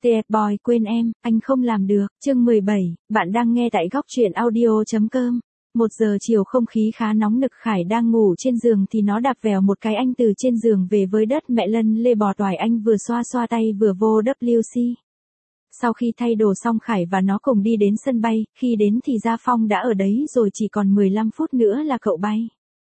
TF Boy quên em, anh không làm được. Chương 17, bạn đang nghe tại góc truyện audio.com. 1 giờ chiều không khí khá nóng nực, Khải đang ngủ trên giường thì nó đạp vèo một cái anh từ trên giường về với đất mẹ lân lê bò toài, anh vừa xoa xoa tay vừa vô WC. Sau khi thay đồ xong, Khải và nó cùng đi đến sân bay, khi đến thì Gia Phong đã ở đấy rồi, chỉ còn 15 phút nữa là cậu bay.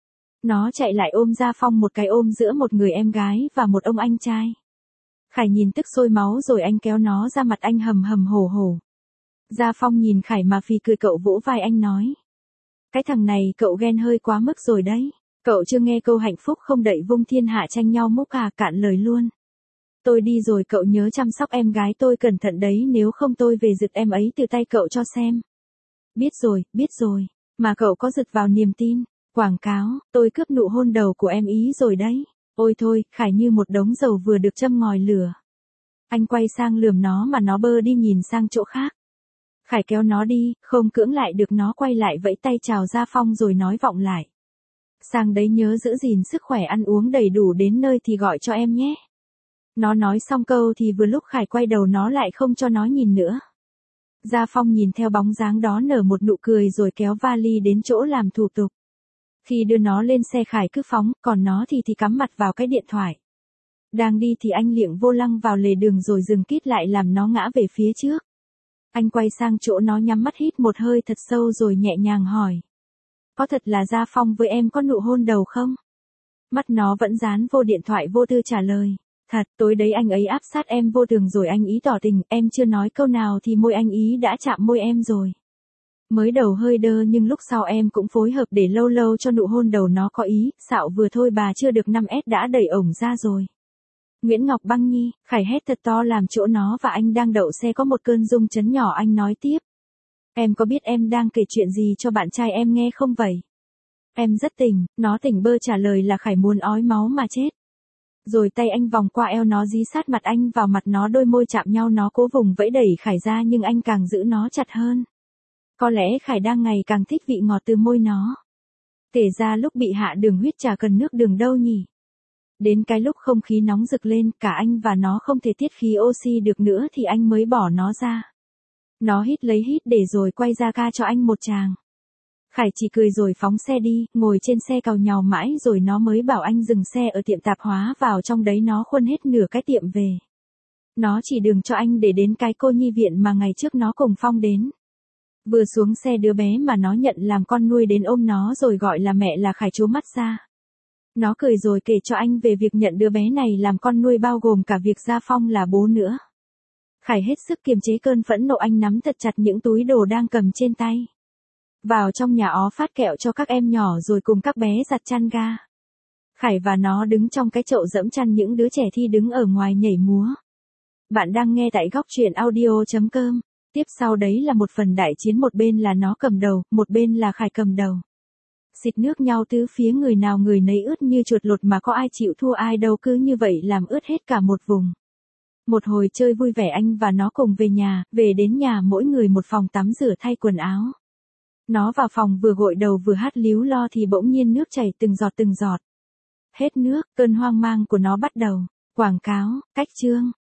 Nó chạy lại ôm Gia Phong một cái ôm giữa một người em gái và một ông anh trai. Khải nhìn tức sôi máu rồi anh kéo nó ra mặt anh hầm hầm hổ hổ. Gia Phong nhìn Khải mà phì cười, cậu vỗ vai anh nói. Cái thằng này cậu ghen hơi quá mức rồi đấy. Cậu chưa nghe câu hạnh phúc không đậy vung thiên hạ tranh nhau múc à, cạn lời luôn. Tôi đi rồi, cậu nhớ chăm sóc em gái tôi cẩn thận đấy, nếu không tôi về giật em ấy từ tay cậu cho xem. Biết rồi, mà cậu có giật vào niềm tin, quảng cáo, tôi cướp nụ hôn đầu của em ý rồi đấy. Ôi thôi, Khải như một đống dầu vừa được châm ngòi lửa. Anh quay sang lườm nó mà nó bơ đi nhìn sang chỗ khác. Khải kéo nó đi, không cưỡng lại được, nó quay lại vẫy tay chào Gia Phong rồi nói vọng lại. Sang đấy nhớ giữ gìn sức khỏe, ăn uống đầy đủ, đến nơi thì gọi cho em nhé. Nó nói xong câu thì vừa lúc Khải quay đầu nó lại không cho nó nhìn nữa. Gia Phong nhìn theo bóng dáng đó nở một nụ cười rồi kéo vali đến chỗ làm thủ tục. Khi đưa nó lên xe, Khải cứ phóng, còn nó thì cắm mặt vào cái điện thoại. Đang đi thì anh liệng vô lăng vào lề đường rồi dừng kít lại làm nó ngã về phía trước. Anh quay sang chỗ nó, nhắm mắt hít một hơi thật sâu rồi nhẹ nhàng hỏi. Có thật là Gia Phong với em có nụ hôn đầu không? Mắt nó vẫn dán vô điện thoại, vô tư trả lời. Thật, tối đấy anh ấy áp sát em vô tường rồi anh ý tỏ tình, em chưa nói câu nào thì môi anh ý đã chạm môi em rồi. Mới đầu hơi đơ nhưng lúc sau em cũng phối hợp để lâu lâu cho nụ hôn đầu nó có ý, xạo vừa thôi bà chưa được 5S đã đẩy ổng ra rồi. Nguyễn Ngọc Băng Nhi, Khải hét thật to làm chỗ nó và anh đang đậu xe có một cơn rung chấn nhỏ, anh nói tiếp. Em có biết em đang kể chuyện gì cho bạn trai em nghe không vậy? Em rất tỉnh, nó tỉnh bơ trả lời là Khải muốn ói máu mà chết. Rồi tay anh vòng qua eo nó, dí sát mặt anh vào mặt nó, đôi môi chạm nhau, nó cố vùng vẫy đẩy Khải ra nhưng anh càng giữ nó chặt hơn. Có lẽ Khải đang ngày càng thích vị ngọt từ môi nó. Kể ra lúc bị hạ đường huyết chả cần nước đường đâu nhỉ. Đến cái lúc không khí nóng rực lên, cả anh và nó không thể tiết khí oxy được nữa thì anh mới bỏ nó ra. Nó hít lấy hít để rồi quay ra ca cho anh một tràng. Khải chỉ cười rồi phóng xe đi, ngồi trên xe càu nhàu mãi rồi nó mới bảo anh dừng xe ở tiệm tạp hóa, vào trong đấy nó khuân hết nửa cái tiệm về. Nó chỉ đường cho anh để đến cái cô nhi viện mà ngày trước nó cùng Phong đến. Vừa xuống xe, đứa bé mà nó nhận làm con nuôi đến ôm nó rồi gọi là mẹ là Khải trố mắt ra. Nó cười rồi kể cho anh về việc nhận đứa bé này làm con nuôi, bao gồm cả việc Gia Phong là bố nữa. Khải hết sức kiềm chế cơn phẫn nộ, anh nắm thật chặt những túi đồ đang cầm trên tay. Vào trong nhà ó phát kẹo cho các em nhỏ rồi cùng các bé giặt chăn ga. Khải và nó đứng trong cái chậu dẫm chăn, những đứa trẻ thi đứng ở ngoài nhảy múa. Bạn đang nghe tại góc truyện audio.com. Tiếp sau đấy là một phần đại chiến, một bên là nó cầm đầu, một bên là Khải cầm đầu. Xịt nước nhau tứ phía, người nào người nấy ướt như chuột lột mà có ai chịu thua ai đâu, cứ như vậy làm ướt hết cả một vùng. Một hồi chơi vui vẻ, anh và nó cùng về nhà, về đến nhà mỗi người một phòng tắm rửa thay quần áo. Nó vào phòng vừa gội đầu vừa hát líu lo thì bỗng nhiên nước chảy từng giọt từng giọt. Hết nước, cơn hoang mang của nó bắt đầu. Quảng cáo, cách chương.